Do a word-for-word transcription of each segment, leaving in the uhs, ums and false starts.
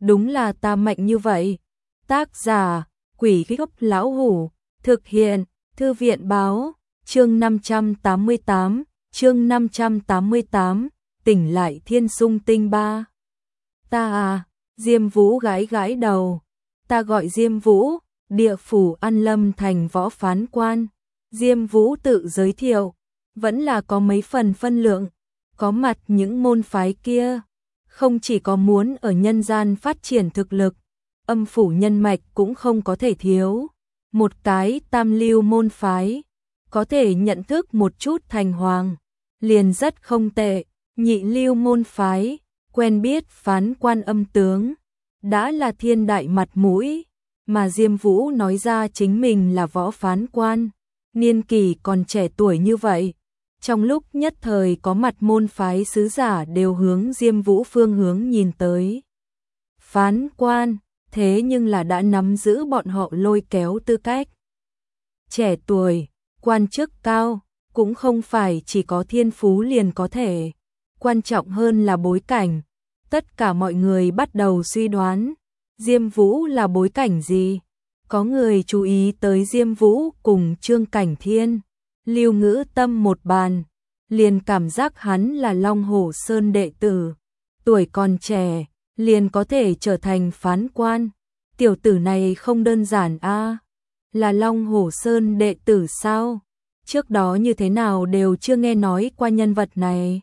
đúng là ta mạnh như vậy. Tác giả, Quỷ Gốc Lão Hủ, thực hiện, Thư viện Báo, chương năm trăm tám mươi tám, chương năm trăm tám mươi tám, tỉnh lại Thiên Sung Tinh ba. Ta à, Diêm Vũ gãi gãi đầu, ta gọi Diêm Vũ, địa phủ An Lâm thành võ phán quan. Diêm Vũ tự giới thiệu, vẫn là có mấy phần phân lượng, có mặt những môn phái kia, không chỉ có muốn ở nhân gian phát triển thực lực, âm phủ nhân mạch cũng không có thể thiếu. Một cái tam lưu môn phái, có thể nhận thức một chút thành hoàng, liền rất không tệ. Nhị lưu môn phái, quen biết phán quan âm tướng, đã là thiên đại mặt mũi, mà Diêm Vũ nói ra chính mình là võ phán quan, niên kỳ còn trẻ tuổi như vậy. Trong lúc nhất thời có mặt môn phái sứ giả đều hướng Diêm Vũ phương hướng nhìn tới. Phán quan, thế nhưng là đã nắm giữ bọn họ lôi kéo tư cách. Trẻ tuổi, quan chức cao, cũng không phải chỉ có thiên phú liền có thể. Quan trọng hơn là bối cảnh. Tất cả mọi người bắt đầu suy đoán, Diêm Vũ là bối cảnh gì? Có người chú ý tới Diêm Vũ cùng Trương Cảnh Thiên, Lưu Ngữ Tâm một bàn, liền cảm giác hắn là Long Hổ Sơn đệ tử, tuổi còn trẻ, liền có thể trở thành phán quan. Tiểu tử này không đơn giản a, là Long Hổ Sơn đệ tử sao? Trước đó như thế nào đều chưa nghe nói qua nhân vật này.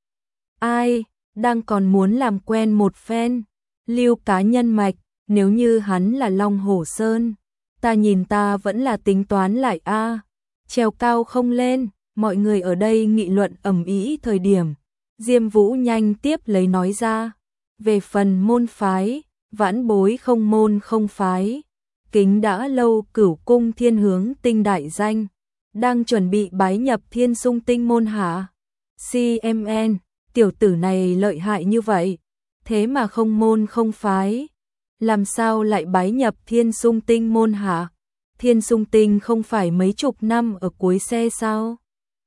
Ai, đang còn muốn làm quen một phen, Lưu cá nhân mạch, nếu như hắn là Long Hổ Sơn, ta nhìn ta vẫn là tính toán lại a. Trèo cao không lên, mọi người ở đây nghị luận ầm ĩ thời điểm, Diêm Vũ nhanh tiếp lấy nói ra, về phần môn phái, vãn bối không môn không phái, kính đã lâu Cửu Cung Thiên Hướng Tinh đại danh, đang chuẩn bị bái nhập Thiên Sung Tinh môn hạ. xê em en, tiểu tử này lợi hại như vậy, thế mà không môn không phái, làm sao lại bái nhập Thiên Sung Tinh môn hạ? Thiên Sung Tinh không phải mấy chục năm ở cuối xe sao?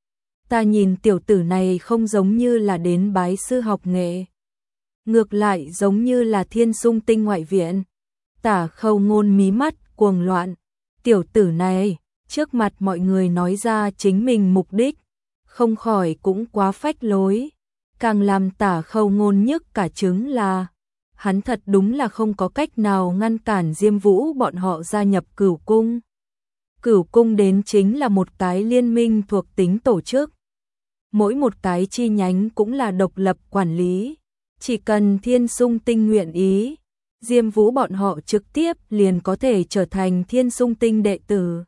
Ta nhìn tiểu tử này không giống như là đến bái sư học nghệ, ngược lại giống như là Thiên Sung Tinh ngoại viện. Tả Khâu Ngôn mí mắt cuồng loạn, tiểu tử này trước mặt mọi người nói ra chính mình mục đích, không khỏi cũng quá phách lối. Càng làm Tả Khâu Ngôn nhức cả trứng là, hắn thật đúng là không có cách nào ngăn cản Diêm Vũ bọn họ gia nhập Cửu Cung. Cửu Cung đến chính là một cái liên minh thuộc tính tổ chức. Mỗi một cái chi nhánh cũng là độc lập quản lý. Chỉ cần Thiên Sung Tinh nguyện ý, Diêm Vũ bọn họ trực tiếp liền có thể trở thành Thiên Sung Tinh đệ tử.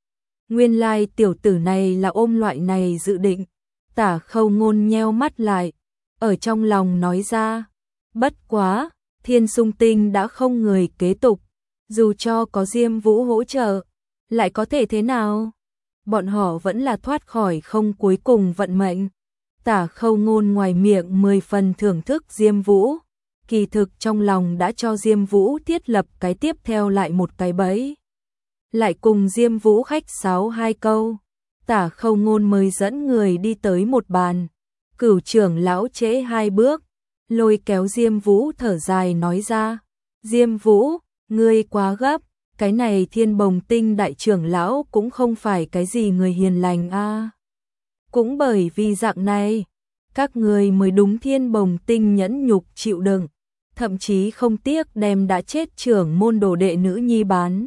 Nguyên lai tiểu tử này là ôm loại này dự định. Tả Khâu Ngôn nheo mắt lại, ở trong lòng nói ra, bất quá, Thiên Sung Tinh đã không người kế tục, dù cho có Diêm Vũ hỗ trợ, lại có thể thế nào? Bọn họ vẫn là thoát khỏi không cuối cùng vận mệnh. Tả Khâu Ngôn ngoài miệng mười phần thưởng thức Diêm Vũ, kỳ thực trong lòng đã cho Diêm Vũ thiết lập cái tiếp theo lại một cái bẫy. Lại cùng Diêm Vũ khách sáo hai câu, Tả Khâu Ngôn mới dẫn người đi tới một bàn. Cửu trưởng lão trễ hai bước, lôi kéo Diêm Vũ thở dài nói ra, Diêm Vũ, ngươi quá gấp, cái này Thiên Bồng Tinh đại trưởng lão cũng không phải cái gì người hiền lành a. À. Cũng bởi vì dạng này, các người mới đúng Thiên Bồng Tinh nhẫn nhục chịu đựng, thậm chí không tiếc đem đã chết trưởng môn đồ đệ nữ nhi bán,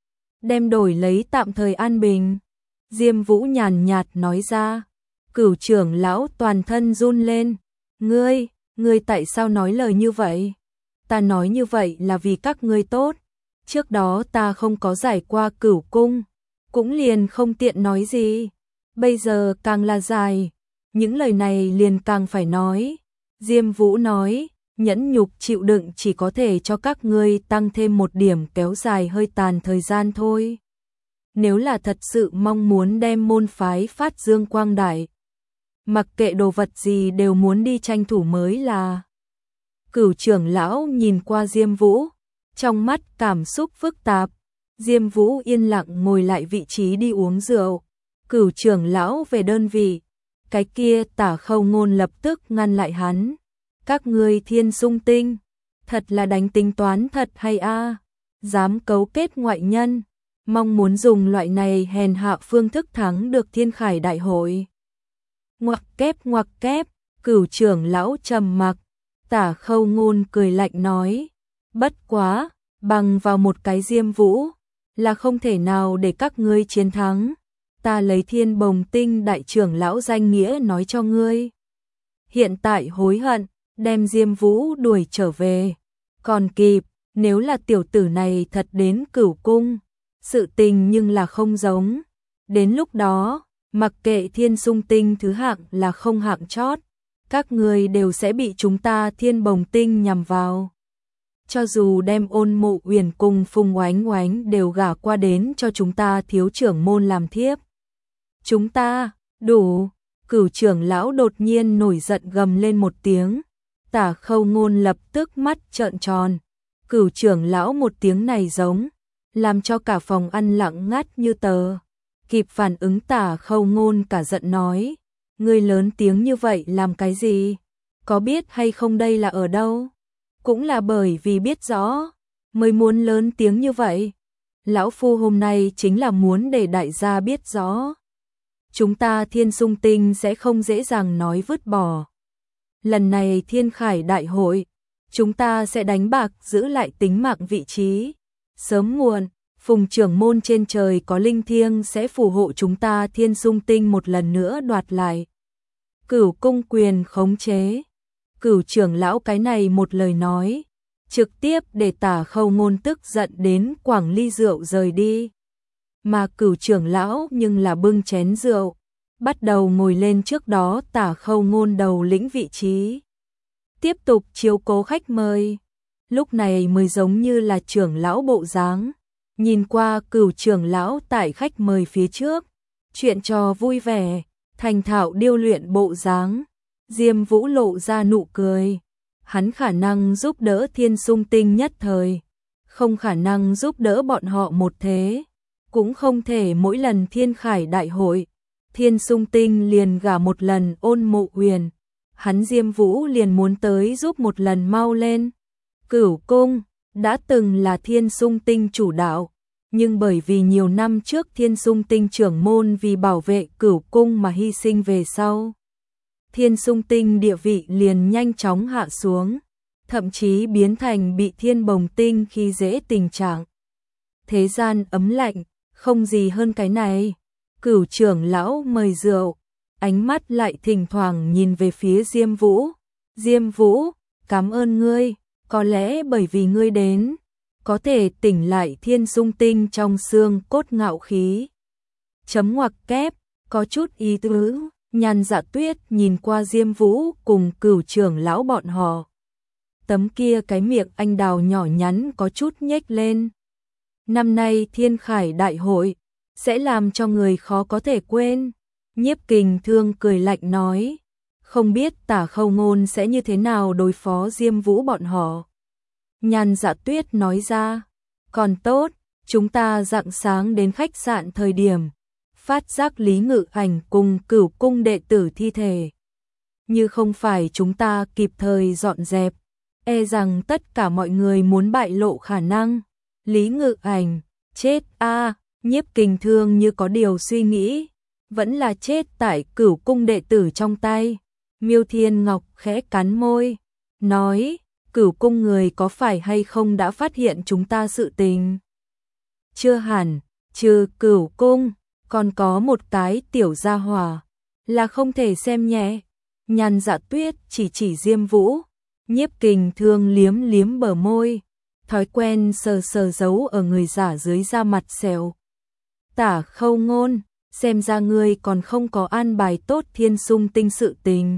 đem đổi lấy tạm thời an bình. Diêm Vũ nhàn nhạt nói ra. Cửu trưởng lão toàn thân run lên, ngươi, ngươi tại sao nói lời như vậy? Ta nói như vậy là vì các ngươi tốt, trước đó ta không có giải qua Cửu Cung, cũng liền không tiện nói gì, bây giờ càng là dài, những lời này liền càng phải nói. Diêm Vũ nói, nhẫn nhục chịu đựng chỉ có thể cho các ngươi tăng thêm một điểm kéo dài hơi tàn thời gian thôi. Nếu là thật sự mong muốn đem môn phái phát dương quang đại, mặc kệ đồ vật gì đều muốn đi tranh thủ mới là. Cửu trưởng lão nhìn qua Diêm Vũ, trong mắt cảm xúc phức tạp. Diêm Vũ yên lặng ngồi lại vị trí đi uống rượu. Cửu trưởng lão về đơn vị, cái kia Tả Khâu Ngôn lập tức ngăn lại hắn. Các ngươi Thiên Sung Tinh, thật là đánh tính toán thật hay a, dám cấu kết ngoại nhân, mong muốn dùng loại này hèn hạ phương thức thắng được Thiên Khải đại hội. Ngoặc kép ngoặc kép, Cửu trưởng lão trầm mặc, Tả Khâu Ngôn cười lạnh nói, bất quá, bằng vào một cái Diêm Vũ, là không thể nào để các ngươi chiến thắng, ta lấy Thiên Bồng Tinh đại trưởng lão danh nghĩa nói cho ngươi. Hiện tại hối hận, đem Diêm Vũ đuổi trở về, còn kịp, nếu là tiểu tử này thật đến Cửu cung, sự tình nhưng là không giống, đến lúc đó, mặc kệ Thiên Sung Tinh thứ hạng là không hạng chót, các người đều sẽ bị chúng ta Thiên Bồng Tinh nhằm vào. Cho dù đem Ôn Mộ Uyển cùng Phùng Oánh Oánh đều gả qua đến cho chúng ta thiếu trưởng môn làm thiếp. Chúng ta, đủ, Cửu trưởng lão đột nhiên nổi giận gầm lên một tiếng, Tả Khâu Ngôn lập tức mắt trợn tròn, Cửu trưởng lão một tiếng này giống, làm cho cả phòng ăn lặng ngắt như tờ. Kịp phản ứng Tả Khâu Ngôn cả giận nói, ngươi lớn tiếng như vậy làm cái gì? Có biết hay không đây là ở đâu? Cũng là bởi vì biết rõ, mới muốn lớn tiếng như vậy. Lão Phu hôm nay chính là muốn để đại gia biết rõ. Chúng ta Thiên Sung Tinh sẽ không dễ dàng nói vứt bỏ. Lần này Thiên Khải đại hội, chúng ta sẽ đánh bạc giữ lại tính mạng vị trí. Sớm muộn, Phùng trưởng môn trên trời có linh thiêng sẽ phù hộ chúng ta Thiên Sung Tinh một lần nữa đoạt lại. Cửu cung quyền khống chế. Cửu trưởng lão cái này một lời nói, trực tiếp để Tả Khâu Ngôn tức giận đến quảng ly rượu rời đi. Mà Cửu trưởng lão nhưng là bưng chén rượu, bắt đầu ngồi lên trước đó Tả Khâu Ngôn đầu lĩnh vị trí. Tiếp tục chiếu cố khách mời. Lúc này mới giống như là trưởng lão bộ dáng. Nhìn qua Cửu trưởng lão tại khách mời phía trước, chuyện trò vui vẻ, thành thạo điêu luyện bộ dáng. Diêm Vũ lộ ra nụ cười, hắn khả năng giúp đỡ Thiên Sung Tinh nhất thời, không khả năng giúp đỡ bọn họ một thế, cũng không thể mỗi lần Thiên Khải đại hội, Thiên Sung Tinh liền gả một lần Ôn Mộ Uyển, hắn Diêm Vũ liền muốn tới giúp một lần mau lên. Cửu cung đã từng là Thiên Sung Tinh chủ đạo, nhưng bởi vì nhiều năm trước Thiên Sung Tinh trưởng môn vì bảo vệ Cửu cung mà hy sinh về sau, Thiên Sung Tinh địa vị liền nhanh chóng hạ xuống, thậm chí biến thành bị Thiên Bồng Tinh khi dễ tình trạng. Thế gian ấm lạnh, không gì hơn cái này. Cửu trưởng lão mời rượu, ánh mắt lại thỉnh thoảng nhìn về phía Diêm Vũ. Diêm Vũ, cảm ơn ngươi, có lẽ bởi vì ngươi đến, có thể tỉnh lại Thiên Sung Tinh trong xương cốt ngạo khí. Chấm ngoặc kép, có chút ý tứ. Nhan Dạ Tuyết nhìn qua Diêm Vũ cùng Cửu trưởng lão bọn họ. Tấm kia cái miệng anh đào nhỏ nhắn có chút nhếch lên. Năm nay Thiên Khải đại hội sẽ làm cho người khó có thể quên. Nhiếp Kình Thương cười lạnh nói, không biết Tả Khâu Ngôn sẽ như thế nào đối phó Diêm Vũ bọn họ. Nhan Dạ Tuyết nói ra, còn tốt, chúng ta rạng sáng đến khách sạn thời điểm phát giác Lý Ngự Ảnh cùng Cửu cung đệ tử thi thể. Như không phải chúng ta kịp thời dọn dẹp, e rằng tất cả mọi người muốn bại lộ khả năng. Lý Ngự Ảnh, chết a, à, Nhiếp Kình Thương như có điều suy nghĩ, vẫn là chết tại Cửu cung đệ tử trong tay. Miêu Thiên Ngọc khẽ cắn môi, nói, Cửu cung người có phải hay không đã phát hiện chúng ta sự tình? Chưa hẳn, trừ Cửu cung, còn có một cái tiểu gia hỏa, là không thể xem nhẹ. Nhan Dạ Tuyết chỉ chỉ Diêm Vũ, Nhiếp Kình Thương liếm liếm bờ môi, thói quen sờ sờ giấu ở người giả dưới da mặt sẹo. Tả Khâu Ngôn, xem ra ngươi còn không có an bài tốt Thiên Sung Tinh sự tình.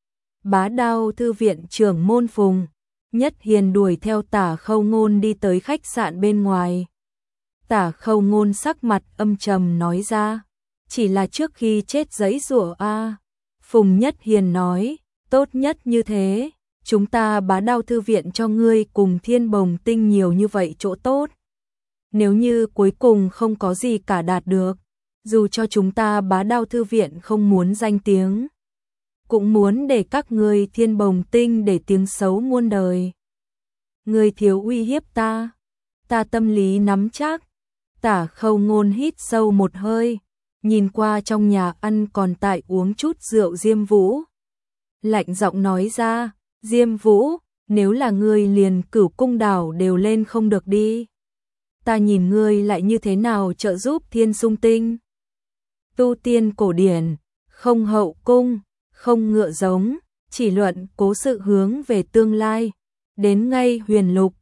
Bá Đao thư viện trưởng môn Phùng Nhất Hiền đuổi theo Tả Khâu Ngôn đi tới khách sạn bên ngoài. Tả Khâu Ngôn sắc mặt âm trầm nói ra, chỉ là trước khi chết giấy rủa a. Phùng Nhất Hiền nói, tốt nhất như thế, chúng ta Bá Đao thư viện cho ngươi cùng Thiên Bồng Tinh nhiều như vậy chỗ tốt. Nếu như cuối cùng không có gì cả đạt được, dù cho chúng ta Bá Đao thư viện không muốn danh tiếng, cũng muốn để các ngươi Thiên Bồng Tinh để tiếng xấu muôn đời. Ngươi thiếu uy hiếp ta. Ta tâm lý nắm chắc. Tả Khâu Ngôn hít sâu một hơi, nhìn qua trong nhà ăn còn tại uống chút rượu Diêm Vũ. Lạnh giọng nói ra, Diêm Vũ, nếu là ngươi liền Cửu Cung đảo đều lên không được đi. Ta nhìn ngươi lại như thế nào trợ giúp Thiên Sung Tinh. Tu tiên cổ điển, không hậu cung, không ngựa giống, chỉ luận cố sự hướng về tương lai. Đến ngay Huyền Lục,